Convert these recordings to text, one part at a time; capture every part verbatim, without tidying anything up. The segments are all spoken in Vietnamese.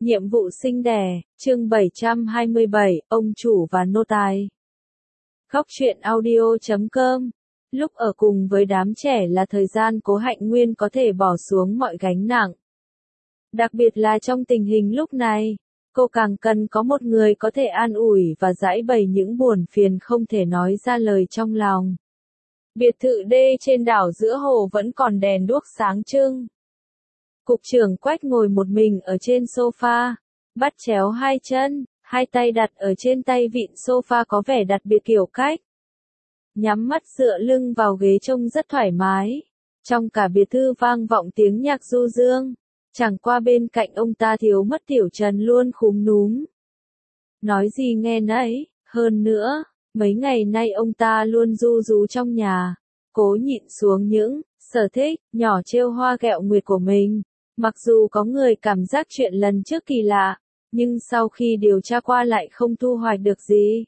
Nhiệm vụ sinh đẻ, chương bảy trăm hai mươi bảy, ông chủ và nô tài. Khóc chuyện audio chấm com. Lúc ở cùng với đám trẻ là thời gian Cố Hạnh Nguyên có thể bỏ xuống mọi gánh nặng. Đặc biệt là trong tình hình lúc này, cô càng cần có một người có thể an ủi và giải bày những buồn phiền không thể nói ra lời trong lòng. Biệt thự D trên đảo giữa hồ vẫn còn đèn đuốc sáng trưng. Cục trưởng Quách ngồi một mình ở trên sofa, bắt chéo hai chân, hai tay đặt ở trên tay vịn sofa có vẻ đặc biệt kiểu cách. Nhắm mắt dựa lưng vào ghế trông rất thoải mái. Trong cả biệt thự vang vọng tiếng nhạc du dương. Chẳng qua bên cạnh ông ta thiếu mất Tiểu Trần luôn khúm núm. Nói gì nghe nấy, hơn nữa, mấy ngày nay ông ta luôn ru rú trong nhà, cố nhịn xuống những sở thích nhỏ trêu hoa ghẹo nguyệt của mình. Mặc dù có người cảm giác chuyện lần trước kỳ lạ, nhưng sau khi điều tra qua lại không thu hoạch được gì.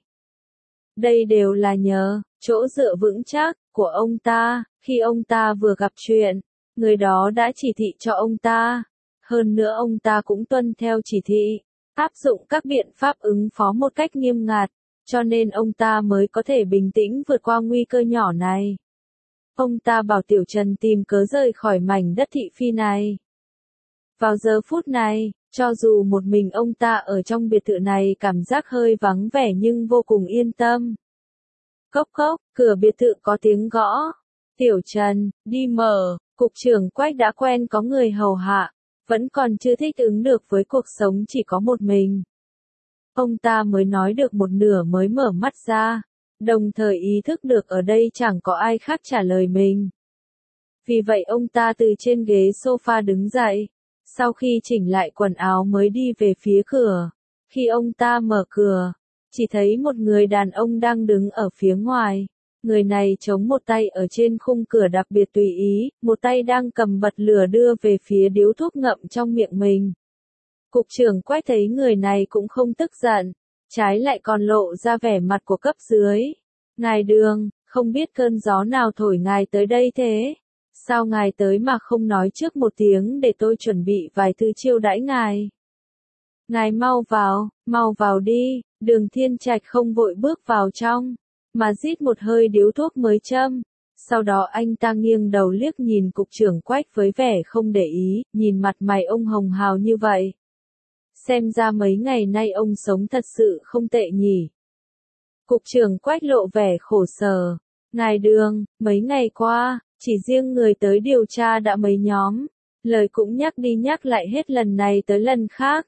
Đây đều là nhờ chỗ dựa vững chắc của ông ta, khi ông ta vừa gặp chuyện, người đó đã chỉ thị cho ông ta. Hơn nữa ông ta cũng tuân theo chỉ thị, áp dụng các biện pháp ứng phó một cách nghiêm ngặt, cho nên ông ta mới có thể bình tĩnh vượt qua nguy cơ nhỏ này. Ông ta bảo Tiểu Trần tìm cớ rời khỏi mảnh đất thị phi này. Vào giờ phút này, cho dù một mình ông ta ở trong biệt thự này cảm giác hơi vắng vẻ nhưng vô cùng yên tâm. Cốc cốc, cửa biệt thự có tiếng gõ. Tiểu Trần, đi mở. Cục trưởng Quách đã quen có người hầu hạ, vẫn còn chưa thích ứng được với cuộc sống chỉ có một mình. Ông ta mới nói được một nửa mới mở mắt ra, đồng thời ý thức được ở đây chẳng có ai khác trả lời mình. Vì vậy ông ta từ trên ghế sofa đứng dậy. Sau khi chỉnh lại quần áo mới đi về phía cửa. Khi ông ta mở cửa, chỉ thấy một người đàn ông đang đứng ở phía ngoài. Người này chống một tay ở trên khung cửa đặc biệt tùy ý, một tay đang cầm bật lửa đưa về phía điếu thuốc ngậm trong miệng mình. Cục trưởng Quách thấy người này cũng không tức giận, trái lại còn lộ ra vẻ mặt của cấp dưới. Ngài Đường, không biết cơn gió nào thổi ngài tới đây thế? Sao ngài tới mà không nói trước một tiếng để tôi chuẩn bị vài thứ chiêu đãi ngài? Ngài mau vào, mau vào đi. Đường Thiên Trạch không vội bước vào trong, mà rít một hơi điếu thuốc mới châm. Sau đó anh ta nghiêng đầu liếc nhìn cục trưởng Quách với vẻ không để ý, nhìn mặt mày ông hồng hào như vậy. Xem ra mấy ngày nay ông sống thật sự không tệ nhỉ. Cục trưởng Quách lộ vẻ khổ sở. Ngài Đường, mấy ngày qua, chỉ riêng người tới điều tra đã mấy nhóm, lời cũng nhắc đi nhắc lại hết lần này tới lần khác.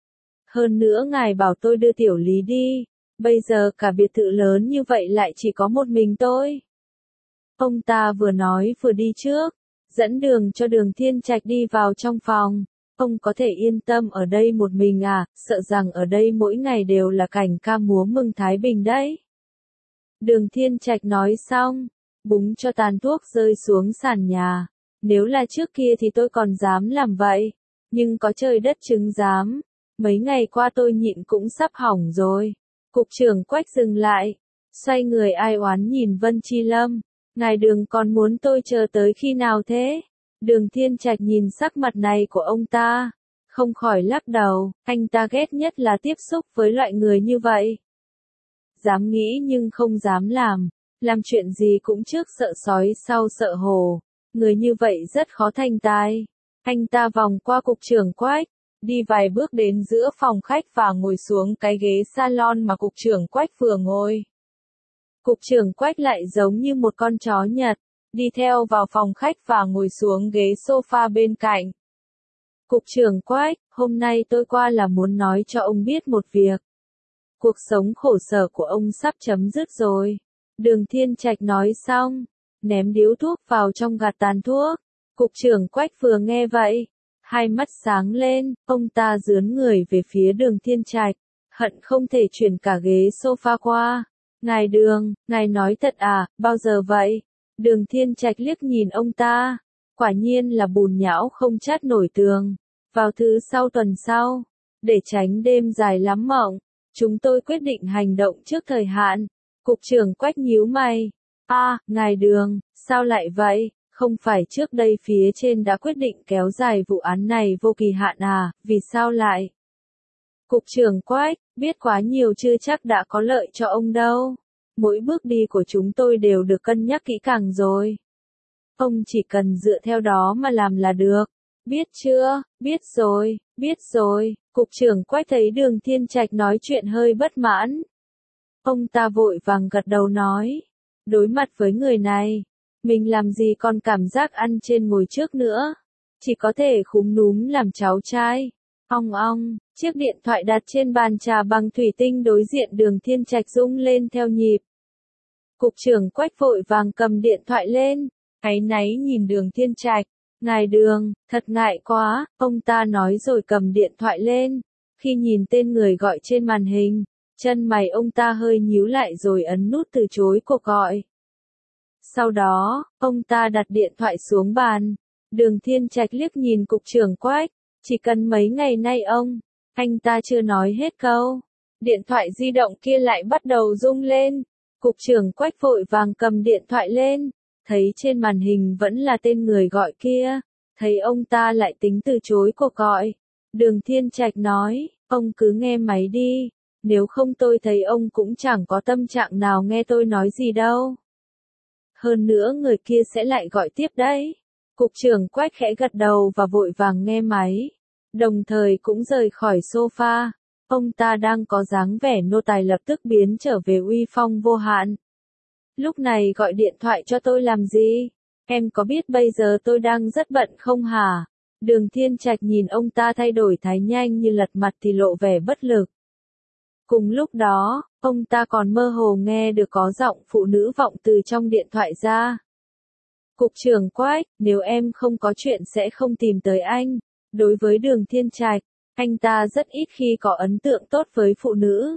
Hơn nữa ngài bảo tôi đưa Tiểu Lý đi, bây giờ cả biệt thự lớn như vậy lại chỉ có một mình tôi. Ông ta vừa nói vừa đi trước, dẫn đường cho Đường Thiên Trạch đi vào trong phòng. Ông có thể yên tâm ở đây một mình à, sợ rằng ở đây mỗi ngày đều là cảnh ca múa mừng Thái Bình đấy. Đường Thiên Trạch nói xong, búng cho tàn thuốc rơi xuống sàn nhà. Nếu là trước kia thì tôi còn dám làm vậy, nhưng có trời đất chứng giám, mấy ngày qua tôi nhịn cũng sắp hỏng rồi. Cục trưởng Quách dừng lại, xoay người ai oán nhìn Vân Chi Lâm. Ngài Đường còn muốn tôi chờ tới khi nào thế? Đường Thiên Trạch nhìn sắc mặt này của ông ta, không khỏi lắc đầu, anh ta ghét nhất là tiếp xúc với loại người như vậy. Dám nghĩ nhưng không dám làm. Làm chuyện gì cũng trước sợ sói sau sợ hổ. Người như vậy rất khó thành tài. Anh ta vòng qua cục trưởng Quách, đi vài bước đến giữa phòng khách và ngồi xuống cái ghế salon mà cục trưởng Quách vừa ngồi. Cục trưởng Quách lại giống như một con chó Nhật, đi theo vào phòng khách và ngồi xuống ghế sofa bên cạnh. Cục trưởng Quách, hôm nay tôi qua là muốn nói cho ông biết một việc. Cuộc sống khổ sở của ông sắp chấm dứt rồi. Đường Thiên Trạch nói xong, ném điếu thuốc vào trong gạt tàn thuốc. Cục trưởng Quách vừa nghe vậy, hai mắt sáng lên, ông ta dướn người về phía Đường Thiên Trạch, hận không thể chuyển cả ghế sofa qua. Ngài Đường, ngài nói thật à, bao giờ vậy? Đường Thiên Trạch liếc nhìn ông ta, quả nhiên là bùn nhão không chát nổi tường. Vào thứ sau tuần sau, để tránh đêm dài lắm mộng, chúng tôi quyết định hành động trước thời hạn. Cục trưởng Quách nhíu mày. A, à, ngài Đường, sao lại vậy? Không phải trước đây phía trên đã quyết định kéo dài vụ án này vô kỳ hạn à, vì sao lại? Cục trưởng Quách, biết quá nhiều chưa chắc đã có lợi cho ông đâu. Mỗi bước đi của chúng tôi đều được cân nhắc kỹ càng rồi. Ông chỉ cần dựa theo đó mà làm là được. Biết chưa, biết rồi, biết rồi. Cục trưởng Quách thấy Đường Thiên Trạch nói chuyện hơi bất mãn. Ông ta vội vàng gật đầu nói. Đối mặt với người này, mình làm gì còn cảm giác ăn trên ngồi trước nữa. Chỉ có thể khúm núm làm cháu trai. Ong ong, chiếc điện thoại đặt trên bàn trà bằng thủy tinh đối diện Đường Thiên Trạch rung lên theo nhịp. Cục trưởng Quách vội vàng cầm điện thoại lên, áy náy nhìn Đường Thiên Trạch. Ngài Đường, thật ngại quá, ông ta nói rồi cầm điện thoại lên. Khi nhìn tên người gọi trên màn hình, chân mày ông ta hơi nhíu lại rồi ấn nút từ chối cuộc gọi. Sau đó, ông ta đặt điện thoại xuống bàn. Đường Thiên Trạch liếc nhìn cục trưởng Quách, chỉ cần mấy ngày nay ông, anh ta chưa nói hết câu. Điện thoại di động kia lại bắt đầu rung lên. Cục trưởng Quách vội vàng cầm điện thoại lên, thấy trên màn hình vẫn là tên người gọi kia, thấy ông ta lại tính từ chối cuộc gọi. Đường Thiên Trạch nói, ông cứ nghe máy đi, nếu không tôi thấy ông cũng chẳng có tâm trạng nào nghe tôi nói gì đâu. Hơn nữa người kia sẽ lại gọi tiếp đấy. Cục trưởng Quách khẽ gật đầu và vội vàng nghe máy, đồng thời cũng rời khỏi sofa. Ông ta đang có dáng vẻ nô tài lập tức biến trở về uy phong vô hạn. Lúc này gọi điện thoại cho tôi làm gì? Em có biết bây giờ tôi đang rất bận không hả? Đường Thiên Trạch nhìn ông ta thay đổi thái nhanh như lật mặt thì lộ vẻ bất lực. Cùng lúc đó, ông ta còn mơ hồ nghe được có giọng phụ nữ vọng từ trong điện thoại ra. Cục trưởng Quách, nếu em không có chuyện sẽ không tìm tới anh. Đối với Đường Thiên Trạch, anh ta rất ít khi có ấn tượng tốt với phụ nữ.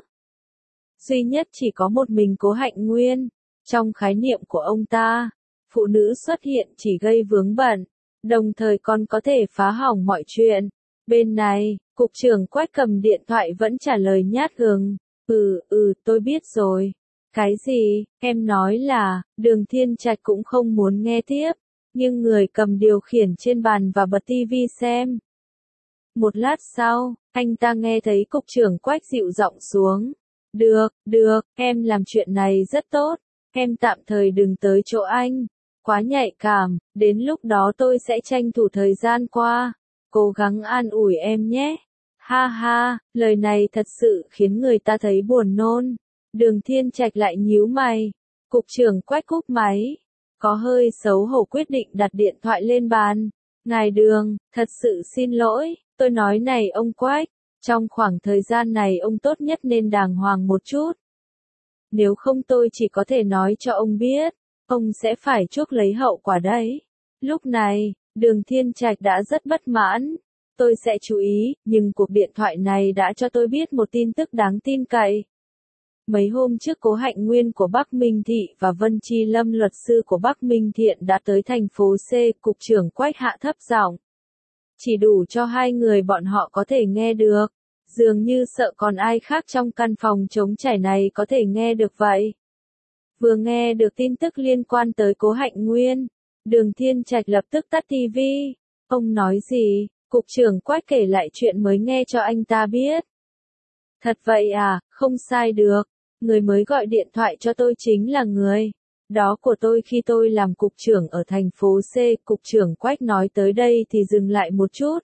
Duy nhất chỉ có một mình Cố Hạnh Nguyên. Trong khái niệm của ông ta, phụ nữ xuất hiện chỉ gây vướng bận, đồng thời còn có thể phá hỏng mọi chuyện. Bên này, cục trưởng Quách cầm điện thoại vẫn trả lời nhát gừng. Ừ, ừ, tôi biết rồi. Cái gì, em nói là, Đường Thiên Trạch cũng không muốn nghe tiếp, nhưng người cầm điều khiển trên bàn và bật tivi xem. Một lát sau, anh ta nghe thấy cục trưởng Quách dịu giọng xuống. Được, được, em làm chuyện này rất tốt, em tạm thời đừng tới chỗ anh. Quá nhạy cảm, đến lúc đó tôi sẽ tranh thủ thời gian qua. Cố gắng an ủi em nhé. Ha ha, lời này thật sự khiến người ta thấy buồn nôn. Đường Thiên Trạch lại nhíu mày. Cục trưởng Quách cúp máy. Có hơi xấu hổ quyết định đặt điện thoại lên bàn. Ngài Đường, thật sự xin lỗi, tôi nói này ông Quách. Trong khoảng thời gian này ông tốt nhất nên đàng hoàng một chút. Nếu không tôi chỉ có thể nói cho ông biết, ông sẽ phải chuốc lấy hậu quả đấy. Lúc này, Đường Thiên Trạch đã rất bất mãn. Tôi sẽ chú ý, nhưng cuộc điện thoại này đã cho tôi biết một tin tức đáng tin cậy. Mấy hôm trước Cố Hạnh Nguyên của Bắc Minh Thị và Vân Chi Lâm luật sư của Bắc Minh Thiện đã tới thành phố C, cục trưởng Quách hạ thấp giọng. Chỉ đủ cho hai người bọn họ có thể nghe được. Dường như sợ còn ai khác trong căn phòng trống trải này có thể nghe được vậy. Vừa nghe được tin tức liên quan tới Cố Hạnh Nguyên, Đường Thiên Trạch lập tức tắt tivi. Ông nói gì? Cục trưởng Quách kể lại chuyện mới nghe cho anh ta biết. Thật vậy à, không sai được. Người mới gọi điện thoại cho tôi chính là người đó của tôi khi tôi làm cục trưởng ở thành phố C. Cục trưởng Quách nói tới đây thì dừng lại một chút.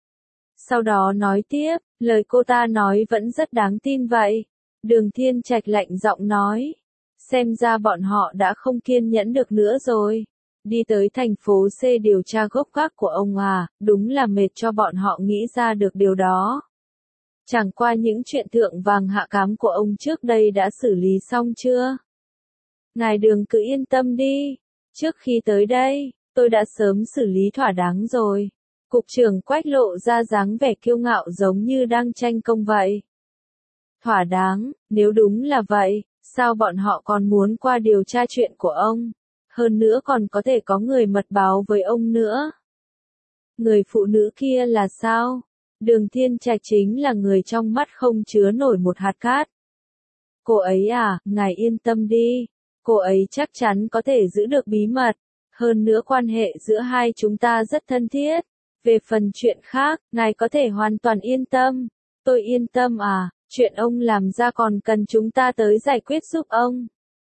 Sau đó nói tiếp, lời cô ta nói vẫn rất đáng tin vậy. Đường Thiên Trạch lạnh giọng nói. Xem ra bọn họ đã không kiên nhẫn được nữa rồi. Đi tới thành phố C điều tra gốc gác của ông à, đúng là mệt cho bọn họ nghĩ ra được điều đó. Chẳng qua những chuyện thượng vàng hạ cám của ông trước đây đã xử lý xong chưa? Ngài Đường cứ yên tâm đi. Trước khi tới đây, tôi đã sớm xử lý thỏa đáng rồi. Cục trưởng Quách lộ ra dáng vẻ kiêu ngạo giống như đang tranh công vậy. Thỏa đáng, nếu đúng là vậy, sao bọn họ còn muốn qua điều tra chuyện của ông? Hơn nữa còn có thể có người mật báo với ông nữa. Người phụ nữ kia là sao? Đường Thiên Trạch chính là người trong mắt không chứa nổi một hạt cát. Cô ấy à, ngài yên tâm đi. Cô ấy chắc chắn có thể giữ được bí mật. Hơn nữa quan hệ giữa hai chúng ta rất thân thiết. Về phần chuyện khác, ngài có thể hoàn toàn yên tâm. Tôi yên tâm à, chuyện ông làm ra còn cần chúng ta tới giải quyết giúp ông.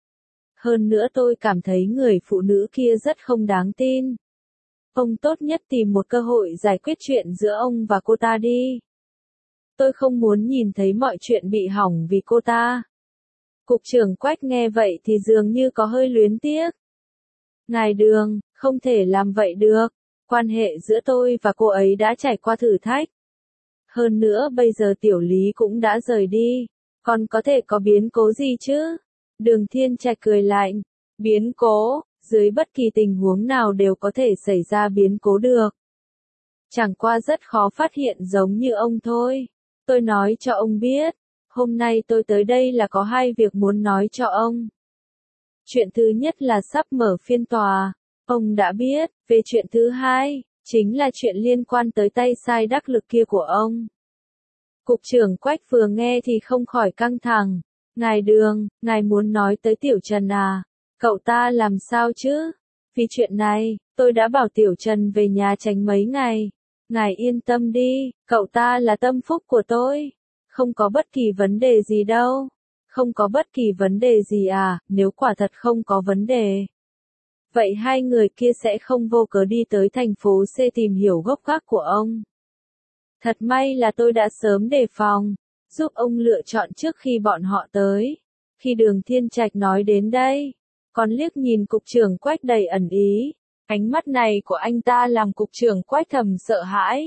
Hơn nữa tôi cảm thấy người phụ nữ kia rất không đáng tin. Ông tốt nhất tìm một cơ hội giải quyết chuyện giữa ông và cô ta đi. Tôi không muốn nhìn thấy mọi chuyện bị hỏng vì cô ta. Cục trưởng Quách nghe vậy thì dường như có hơi luyến tiếc. Ngài Đường, không thể làm vậy được. Quan hệ giữa tôi và cô ấy đã trải qua thử thách. Hơn nữa bây giờ Tiểu Lý cũng đã rời đi. Còn có thể có biến cố gì chứ? Đường Thiên Trạch cười lạnh. Biến cố, dưới bất kỳ tình huống nào đều có thể xảy ra biến cố được. Chẳng qua rất khó phát hiện giống như ông thôi. Tôi nói cho ông biết, hôm nay tôi tới đây là có hai việc muốn nói cho ông. Chuyện thứ nhất là sắp mở phiên tòa. Ông đã biết, về chuyện thứ hai, chính là chuyện liên quan tới tay sai đắc lực kia của ông. Cục trưởng Quách vừa nghe thì không khỏi căng thẳng. Ngài Đường, ngài muốn nói tới Tiểu Trần à? Cậu ta làm sao chứ? Vì chuyện này, tôi đã bảo Tiểu Trần về nhà tránh mấy ngày. Ngài yên tâm đi, cậu ta là tâm phúc của tôi. Không có bất kỳ vấn đề gì đâu. Không có bất kỳ vấn đề gì à, nếu quả thật không có vấn đề. Vậy hai người kia sẽ không vô cớ đi tới thành phố C tìm hiểu gốc gác của ông. Thật may là tôi đã sớm đề phòng, giúp ông lựa chọn trước khi bọn họ tới. Khi Đường Thiên Trạch nói đến đây, còn liếc nhìn cục trưởng Quách đầy ẩn ý. Ánh mắt này của anh ta làm cục trưởng Quách thầm sợ hãi.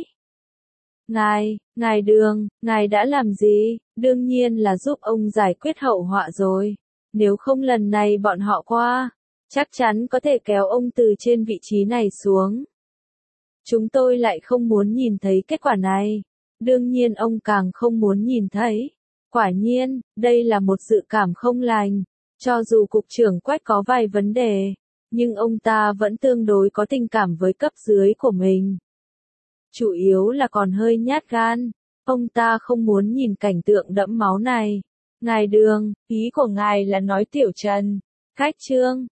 Ngài, ngài Đường, ngài đã làm gì? Đương nhiên là giúp ông giải quyết hậu họa rồi. Nếu không lần này bọn họ qua, chắc chắn có thể kéo ông từ trên vị trí này xuống. Chúng tôi lại không muốn nhìn thấy kết quả này. Đương nhiên ông càng không muốn nhìn thấy. Quả nhiên, đây là một dự cảm không lành. Cho dù cục trưởng Quách có vài vấn đề, nhưng ông ta vẫn tương đối có tình cảm với cấp dưới của mình. Chủ yếu là còn hơi nhát gan. Ông ta không muốn nhìn cảnh tượng đẫm máu này. Ngài Đường, ý của ngài là nói Tiểu Trần, Khách Trương,